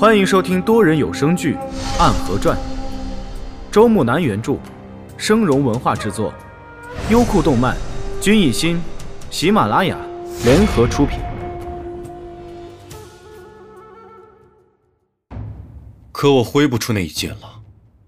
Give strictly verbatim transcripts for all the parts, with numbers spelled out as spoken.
欢迎收听多人有声剧《暗河传》，周木南原著，生荣文化制作，优酷动漫、君艺心、喜马拉雅联合出品。 可我挥不出那一剑了。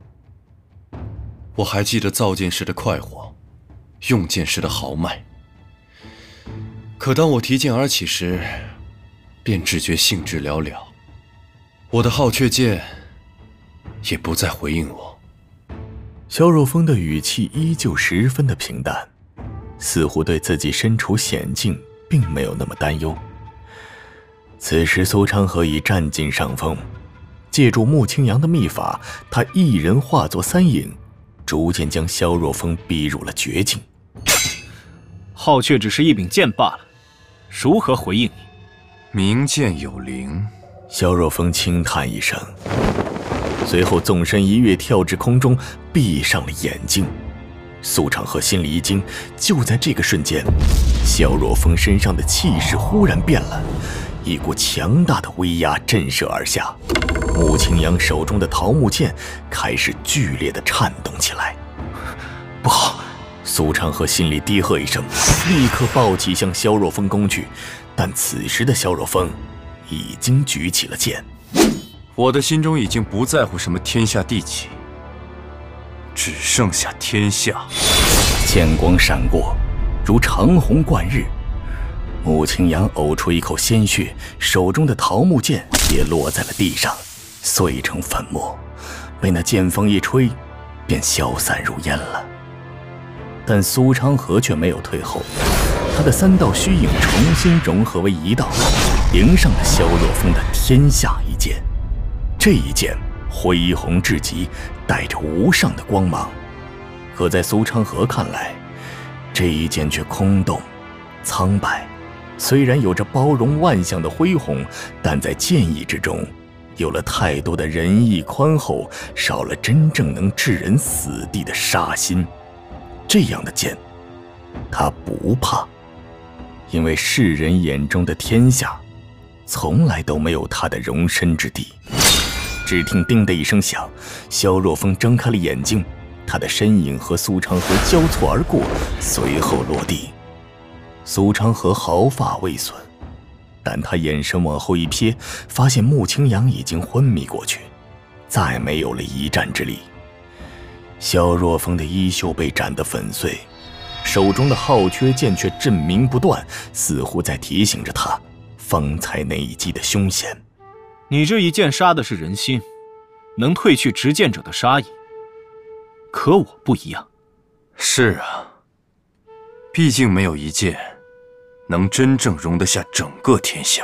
我还记得造剑时的快活，用剑时的豪迈。可当我提剑而起时，便只觉兴致寥寥。我的好阙剑也不再回应我。 萧若风的语气依旧十分的平淡，似乎对自己身处险境并没有那么担忧。此时苏昌河已占尽上风，借助穆青阳的秘法，他一人化作三影，逐渐将萧若风逼入了绝境。 好阙只是一柄剑罢了，如何回应你？ 明剑有灵。 萧若风轻叹一声，随后纵身一跃，跳至空中，闭上了眼睛。苏长河心里一惊，就在这个瞬间，萧若风身上的气势忽然变了，一股强大的威压震慑而下。穆青阳手中的桃木剑开始剧烈的颤动起来。不好！苏长河心里低喝一声，立刻抱起向萧若风攻去。但此时的萧若风已经举起了剑。 我的心中已经不在乎什么天下地起，只剩下天下。 剑光闪过，如长虹贯日。穆青阳呕出一口鲜血，手中的桃木剑也落在了地上，碎成粉末，被那剑锋一吹，便消散如烟了。但苏昌河却没有退后，他的三道虚影重新融合为一道，迎上了萧若风的天下一剑。这一剑恢宏至极，带着无上的光芒。可在苏昌河看来，这一剑却空洞苍白，虽然有着包容万象的恢宏，但在剑意之中有了太多的仁义宽厚，少了真正能置人死地的杀心。这样的剑他不怕，因为世人眼中的天下从来都没有他的容身之地。只听叮的一声响，萧若风睁开了眼睛，他的身影和苏昌河交错而过，随后落地。苏昌河毫发未损，但他眼神往后一瞥，发现穆青阳已经昏迷过去，再没有了一战之力。萧若风的衣袖被斩得粉碎，手中的好阙剑却振鸣不断，似乎在提醒着他方才那一击的凶险。 你这一剑杀的是人心，能褪去执剑者的杀意。可我不一样。 是啊，毕竟没有一剑能真正容得下整个天下。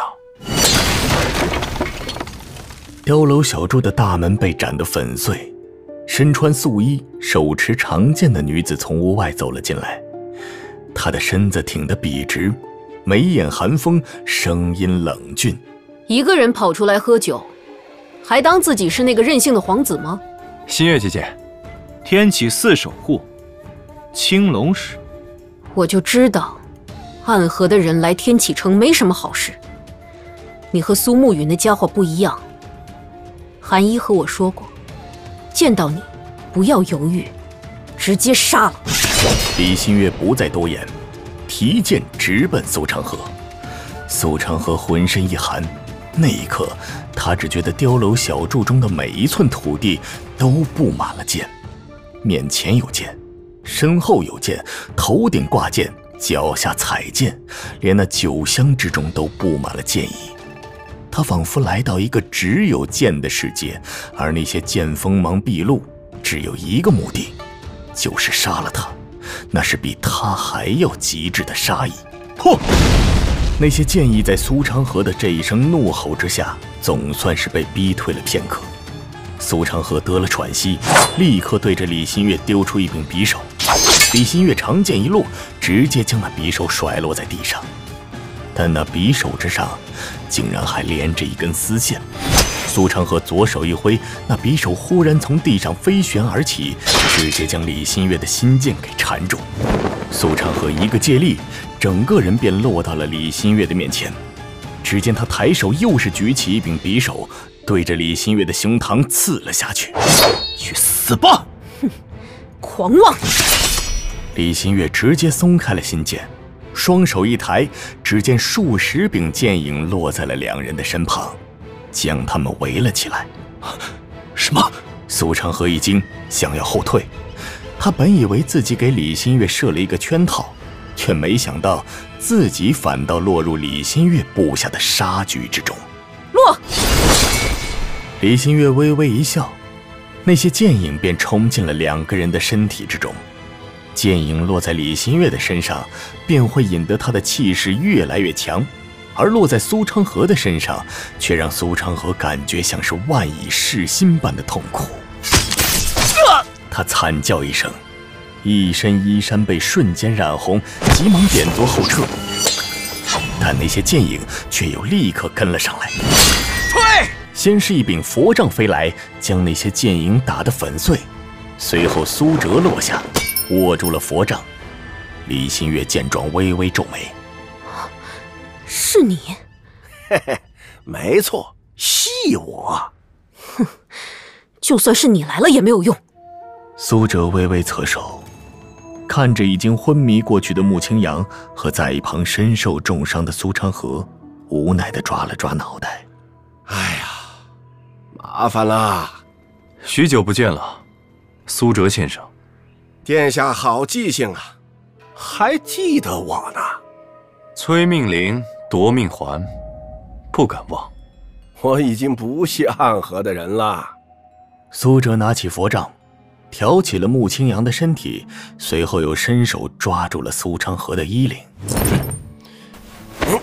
碉楼小筑的大门被斩得粉碎，身穿素衣手持长剑的女子从屋外走了进来。她的身子挺得笔直，眉眼寒风，声音冷峻。 一个人跑出来喝酒，还当自己是那个任性的皇子吗？ 新月姐姐， 天启寺守护，青龙使。 我就知道暗河的人来天启城没什么好事。你和苏沐雨那家伙不一样，韩一和我说过，见到你不要犹豫，直接杀了。 李新月不再多言，提剑直奔苏长河。苏长河浑身一寒，那一刻他只觉得碉楼小筑中的每一寸土地都布满了剑，面前有剑，身后有剑，头顶挂剑，脚下踩剑，连那酒香之中都布满了剑意。他仿佛来到一个只有剑的世界，而那些剑锋芒毕露，只有一个目的，就是杀了他。那是比他还要极致的杀意。破！那些剑意在苏长河的这一声怒吼之下，总算是被逼退了片刻。苏长河得了喘息，立刻对着李新月丢出一柄匕首。李新月长剑一落，直接将那匕首甩落在地上。但那匕首之上竟然还连着一根丝线。苏长河左手一挥，那匕首忽然从地上飞旋而起，直接将李新月的心剑给缠住。苏长河一个借力，整个人便落到了李新月的面前。 只见他抬手，又是举起一柄匕首，对着李新月的胸膛刺了下去。 去死吧！ 哼，狂妄！ 李新月直接松开了心剑，双手一抬，只见数十柄剑影落在了两人的身旁，将他们围了起来。 什么？ 苏长河一惊，想要后退。他本以为自己给李新月设了一个圈套，却没想到自己反倒落入李新月布下的杀局之中。 落！ 李新月微微一笑，那些剑影便冲进了两个人的身体之中。剑影落在李新月的身上，便会引得他的气势越来越强，而落在苏昌河的身上，却让苏昌河感觉像是万蚁噬心般的痛苦。他惨叫一声，一身衣衫被瞬间染红，急忙点作后撤，但那些剑影却又立刻跟了上来。 退！ 先是一柄佛杖飞来，将那些剑影打得粉碎，随后苏哲落下，握住了佛杖。李新月见状，微微皱眉：“ 是你？”“ 嘿嘿，没错，系我。”“ 哼，就算是你来了也没有用。” 苏哲微微侧手，看着已经昏迷过去的穆青阳和在一旁身受重伤的苏昌河，无奈地抓了抓脑袋：“ 哎呀，麻烦了， 许久不见了，苏哲先生。”“ 殿下好记性啊，还记得我呢。”“ 催命灵，夺命环，不敢忘。”“ 我已经不是暗河的人了。” 苏哲拿起佛杖，挑起了穆青阳的身体，随后又伸手抓住了苏昌河的衣领。 嗯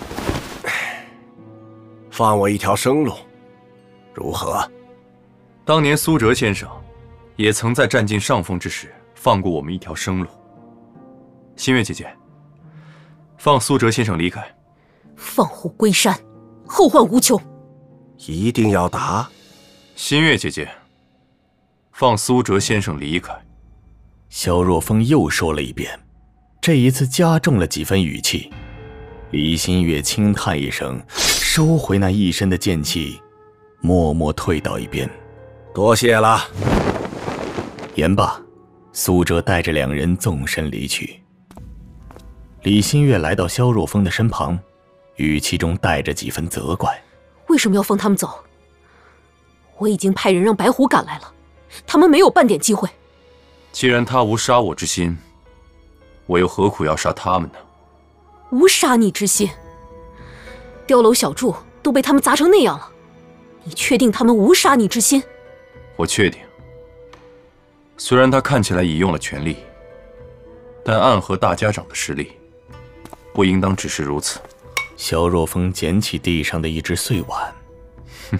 “放我一条生路，如何？”“ 当年苏哲先生也曾在占尽上风之时放过我们一条生路。新月姐姐，放苏哲先生离开。”“ 放虎归山，后患无穷。”“ 一定要打？”“ 新月姐姐，放苏哲先生离开。” 萧若风又说了一遍，这一次加重了几分语气。李新月轻叹一声，收回那一身的剑气，默默退到一边。 “多谢了。” 言罢，苏哲带着两人纵身离去。李新月来到萧若风的身旁，语气中带着几分责怪：“ 为什么要放他们走？我已经派人让白虎赶来了，他们没有半点机会。”“ 既然他无杀我之心，我又何苦要杀他们呢？”“ 无杀你之心？碉楼小筑都被他们砸成那样了，你确定他们无杀你之心？”“ 我确定。虽然他看起来已用了全力，但暗河大家长的实力不应当只是如此。” 萧若风捡起地上的一只碎碗：“ 哼，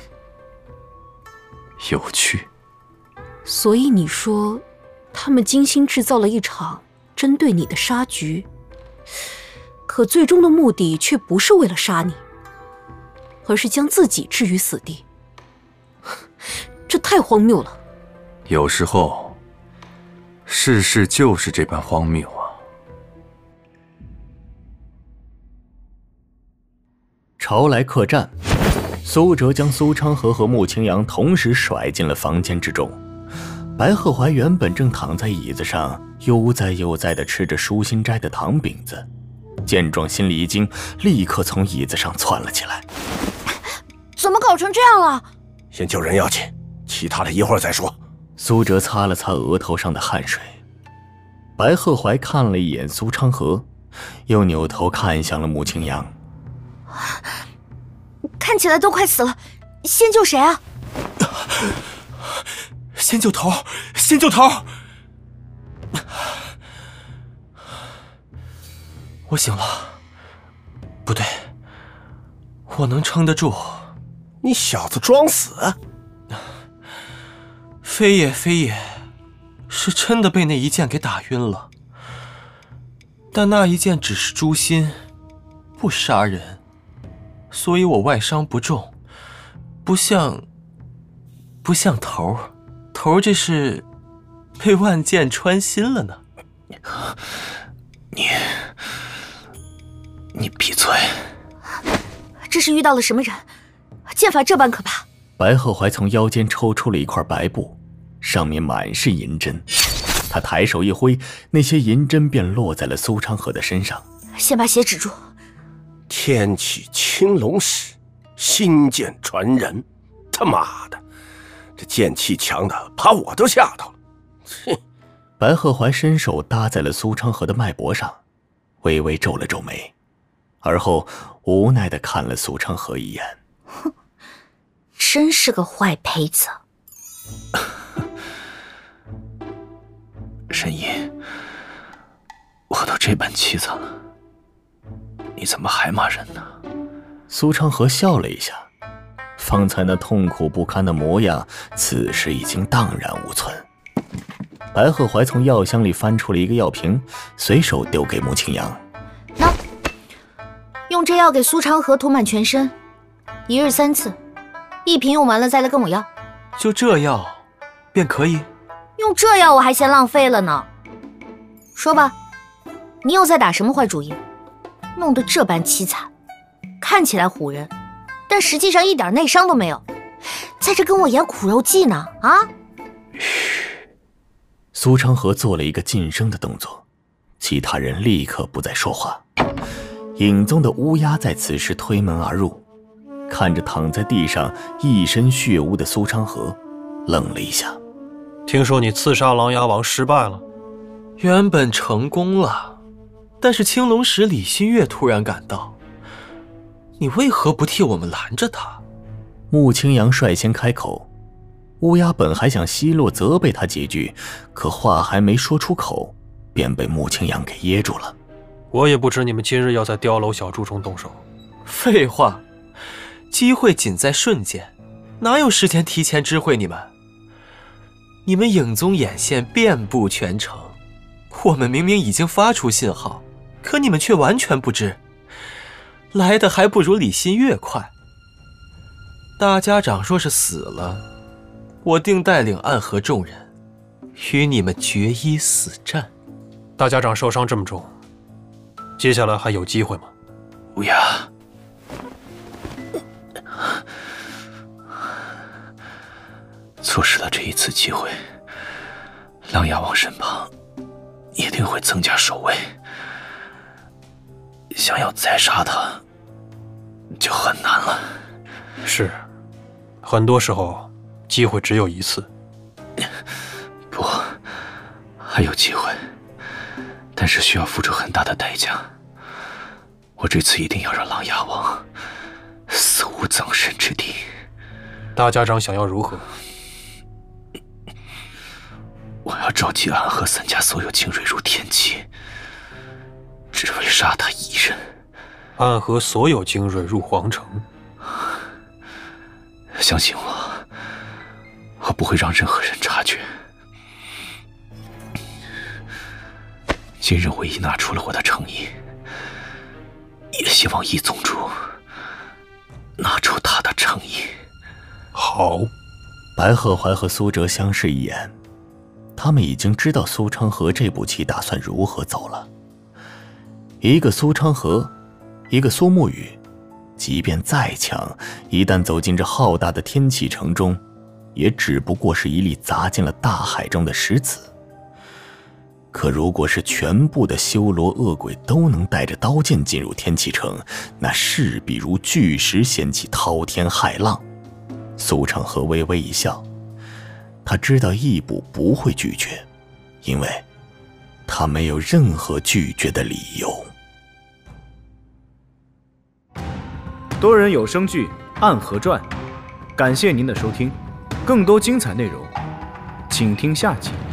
有趣。 所以你说，他们精心制造了一场针对你的杀局，可最终的目的却不是为了杀你，而是将自己置于死地。这太荒谬了。”“ 有时候，世事就是这般荒谬啊。” 朝来客栈，苏哲将苏昌河和穆青阳同时甩进了房间之中。白鹤怀原本正躺在椅子上，悠哉悠哉地吃着舒心斋的糖饼子，见状心里一惊，立刻从椅子上窜了起来。 “怎么搞成这样了？”“ 先救人要紧，其他的一会儿再说。” 苏哲擦了擦额头上的汗水。白鹤怀看了一眼苏昌河，又扭头看向了穆青阳。 “看起来都快死了，先救谁啊？”“ 先救头，先救头！”“ 我醒了，不对，我能撑得住。”“ 你小子装死！”“ 非也非也，是真的被那一剑给打晕了。但那一剑只是诛心，不杀人，所以我外伤不重，不像不像头儿，头儿这是被万箭穿心了呢。”“ 你你闭嘴！”“ 这是遇到了什么人？剑法这般可怕。 白鹤怀从腰间抽出了一块白布，上面满是银针。他抬手一挥，那些银针便落在了苏昌河的身上。 先把血止住。 天启青龙使，心剑传人。他妈的，这剑气强的把我都吓到了。哼！ 白鹤怀伸手搭在了苏昌河的脉搏上，微微皱了皱眉，而后无奈地看了苏昌河一眼。 哼，真是个坏胚子。 神医，我都这般凄惨了，你怎么还骂人呢？苏昌河笑了一下，方才那痛苦不堪的模样，此时已经荡然无存。白鹤怀从药箱里翻出了一个药瓶，随手丢给穆青阳。 那，用这药给苏昌河涂满全身，一日三次，一瓶用完了再来跟我要。 就这药，便可以？ 用这药我还嫌浪费了呢。说吧，你又在打什么坏主意？弄得这般凄惨，看起来唬人，但实际上一点内伤都没有，在这跟我演苦肉计呢啊！ 嘘。苏昌河做了一个噤声的动作，其他人立刻不再说话。影宗的乌鸦在此时推门而入，看着躺在地上一身血污的苏昌河，愣了一下。 听说你刺杀琅琊王失败了？ 原本成功了，但是青龙使李新月突然赶到，你为何不替我们拦着他？ 穆青阳率先开口，乌鸦本还想奚落责备他几句，可话还没说出口，便被穆青阳给噎住了。 我也不知你们今日要在碉楼小筑中动手。 废话，机会仅在瞬间，哪有时间提前知会你们？你们影宗眼线遍布全城，我们明明已经发出信号，可你们却完全不知，来的还不如李新月快。大家长若是死了，我定带领暗河众人与你们决一死战。 大家长受伤这么重，接下来还有机会吗？ 乌鸦，错失了这一次机会，琅琊王身旁一定会增加守卫，想要再杀他就很难了。 是，很多时候机会只有一次。 不，还有机会，但是需要付出很大的代价。我这次一定要让琅琊王死无葬身之地。 大家长想要如何？ 我要召集暗河三家所有精锐入天启，只为杀他一人。 暗河所有精锐入皇城？ 相信我，我不会让任何人察觉。今日我已拿出了我的诚意，也希望易宗主拿出他的诚意。 好。 白鹤怀和苏哲相视一眼，他们已经知道苏昌河这步棋打算如何走了。一个苏昌河，一个苏沐雨，即便再强，一旦走进这浩大的天启城中，也只不过是一粒砸进了大海中的石子。可如果是全部的修罗恶鬼都能带着刀剑进入天启城，那势必如巨石掀起滔天骇浪。苏昌河微微一笑，他知道义部不会拒绝，因为他没有任何拒绝的理由。 多人有声剧《暗河传》，感谢您的收听，更多精彩内容，请听下集。